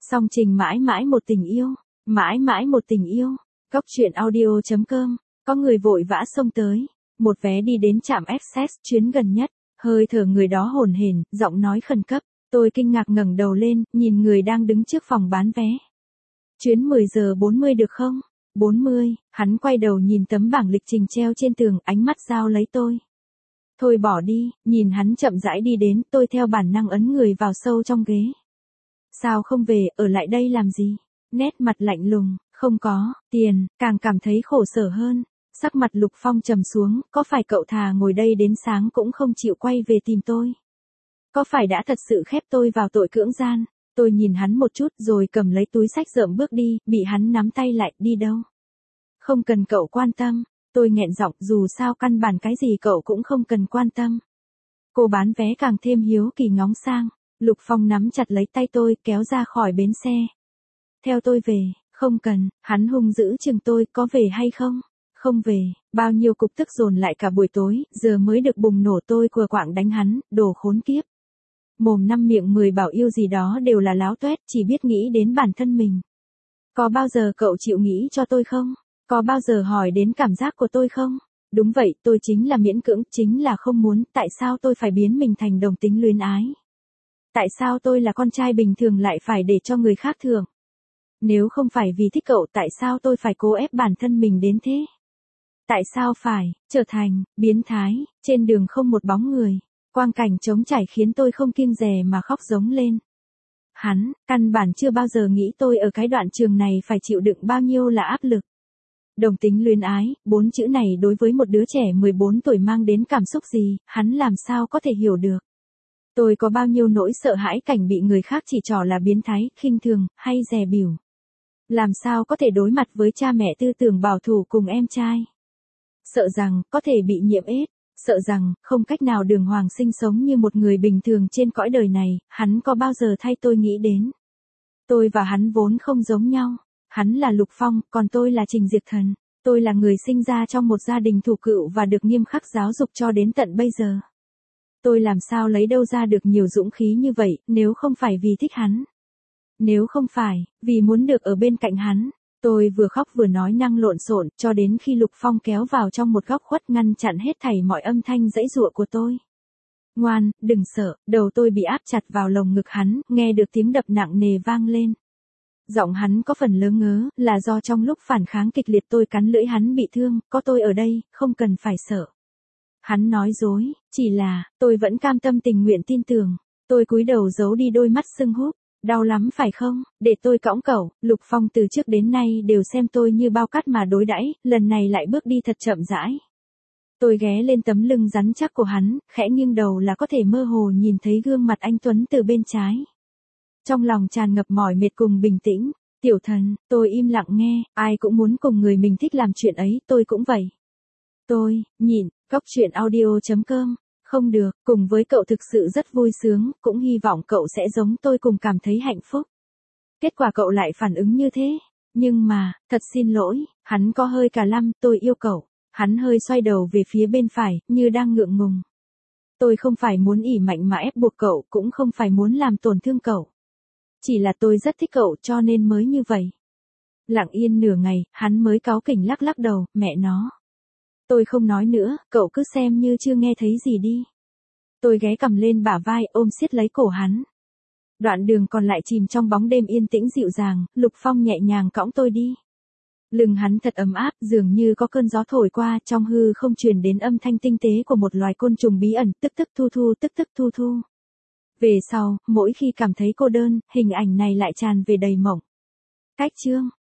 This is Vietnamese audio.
Song trình mãi mãi một tình yêu, mãi mãi một tình yêu. Cốc truyện audio.com, có người vội vã xông tới, một vé đi đến trạm Express chuyến gần nhất, hơi thở người đó hổn hển, giọng nói khẩn cấp, tôi kinh ngạc ngẩng đầu lên, nhìn người đang đứng trước phòng bán vé. Chuyến 10 giờ 40 được không? 40, hắn quay đầu nhìn tấm bảng lịch trình treo trên tường, ánh mắt giao lấy tôi. Thôi bỏ đi, nhìn hắn chậm rãi đi đến, tôi theo bản năng ấn người vào sâu trong ghế. Sao không về, ở lại đây làm gì? Nét mặt lạnh lùng, không có, tiền, càng cảm thấy khổ sở hơn. Sắc mặt Lục Phong trầm xuống, có phải cậu thà ngồi đây đến sáng cũng không chịu quay về tìm tôi? Có phải đã thật sự khép tôi vào tội cưỡng gian? Tôi nhìn hắn một chút rồi cầm lấy túi xách rợm bước đi, bị hắn nắm tay lại, đi đâu? Không cần cậu quan tâm, tôi nghẹn giọng, dù sao căn bản cái gì cậu cũng không cần quan tâm. Cô bán vé càng thêm hiếu kỳ ngóng sang, Lục Phong nắm chặt lấy tay tôi, kéo ra khỏi bến xe. Theo tôi về, không cần, hắn hung dữ chừng tôi, có về hay không? Không về, bao nhiêu cục tức dồn lại cả buổi tối, giờ mới được bùng nổ, tôi quờ quạng đánh hắn, đồ khốn kiếp. Mồm năm miệng 10 bảo yêu gì đó đều là láo tuét, chỉ biết nghĩ đến bản thân mình. Có bao giờ cậu chịu nghĩ cho tôi không? Có bao giờ hỏi đến cảm giác của tôi không? Đúng vậy, tôi chính là miễn cưỡng, chính là không muốn, tại sao tôi phải biến mình thành đồng tính luyến ái? Tại sao tôi là con trai bình thường lại phải để cho người khác thưởng? Nếu không phải vì thích cậu, tại sao tôi phải cố ép bản thân mình đến thế? Tại sao phải trở thành biến thái, trên đường không một bóng người, quang cảnh trống trải khiến tôi không kiêng dè mà khóc giống lên. Hắn, căn bản chưa bao giờ nghĩ tôi ở cái đoạn trường này phải chịu đựng bao nhiêu là áp lực. Đồng tính luyến ái, 4 chữ này đối với một đứa trẻ 14 tuổi mang đến cảm xúc gì, hắn làm sao có thể hiểu được. Tôi có bao nhiêu nỗi sợ hãi cảnh bị người khác chỉ trỏ là biến thái, khinh thường, hay dè bỉu. Làm sao có thể đối mặt với cha mẹ tư tưởng bảo thủ cùng em trai. Sợ rằng, có thể bị nhiễm AIDS, sợ rằng, không cách nào đường hoàng sinh sống như một người bình thường trên cõi đời này, hắn có bao giờ thay tôi nghĩ đến. Tôi và hắn vốn không giống nhau, hắn là Lục Phong, còn tôi là Trình Diệp Thần, tôi là người sinh ra trong một gia đình thủ cựu và được nghiêm khắc giáo dục cho đến tận bây giờ. Tôi làm sao lấy đâu ra được nhiều dũng khí như vậy, nếu không phải vì thích hắn. Nếu không phải, vì muốn được ở bên cạnh hắn. Tôi vừa khóc vừa nói năng lộn xộn, cho đến khi Lục Phong kéo vào trong một góc khuất ngăn chặn hết thảy mọi âm thanh giãy giụa của tôi. Ngoan, đừng sợ, đầu tôi bị áp chặt vào lồng ngực hắn, nghe được tiếng đập nặng nề vang lên. Giọng hắn có phần lớ ngớ, là do trong lúc phản kháng kịch liệt tôi cắn lưỡi hắn bị thương, có tôi ở đây, không cần phải sợ. Hắn nói dối, chỉ là, tôi vẫn cam tâm tình nguyện tin tưởng. Tôi cúi đầu giấu đi đôi mắt sưng húp. Đau lắm phải không, để tôi cõng cậu. Lục Phong từ trước đến nay đều xem tôi như bao cát mà đối đãi, lần này lại bước đi thật chậm rãi. Tôi ghé lên tấm lưng rắn chắc của hắn, khẽ nghiêng đầu là có thể mơ hồ nhìn thấy gương mặt anh Tuấn từ bên trái. Trong lòng tràn ngập mỏi mệt cùng bình tĩnh. Tiểu Thần, tôi im lặng nghe, ai cũng muốn cùng người mình thích làm chuyện ấy, tôi cũng vậy. Tôi, nhịn. Cốc truyện audio.com. Không được, cùng với cậu thực sự rất vui sướng, cũng hy vọng cậu sẽ giống tôi cùng cảm thấy hạnh phúc. Kết quả cậu lại phản ứng như thế. Nhưng mà, thật xin lỗi, hắn có hơi cả lăm, tôi yêu cậu. Hắn hơi xoay đầu về phía bên phải, như đang ngượng ngùng. Tôi không phải muốn ỷ mạnh mà ép buộc cậu, cũng không phải muốn làm tổn thương cậu. Chỉ là tôi rất thích cậu cho nên mới như vậy. Lặng yên nửa ngày, hắn mới cáu kỉnh lắc lắc đầu, mẹ nó. Tôi không nói nữa, cậu cứ xem như chưa nghe thấy gì đi. Tôi ghé cầm lên bả vai, ôm siết lấy cổ hắn. Đoạn đường còn lại chìm trong bóng đêm yên tĩnh dịu dàng, Lục Phong nhẹ nhàng cõng tôi đi. Lưng hắn thật ấm áp, dường như có cơn gió thổi qua, trong hư không truyền đến âm thanh tinh tế của một loài côn trùng bí ẩn, tức tức thu thu, tức tức thu thu. Về sau, mỗi khi cảm thấy cô đơn, hình ảnh này lại tràn về đầy mộng. Cách chương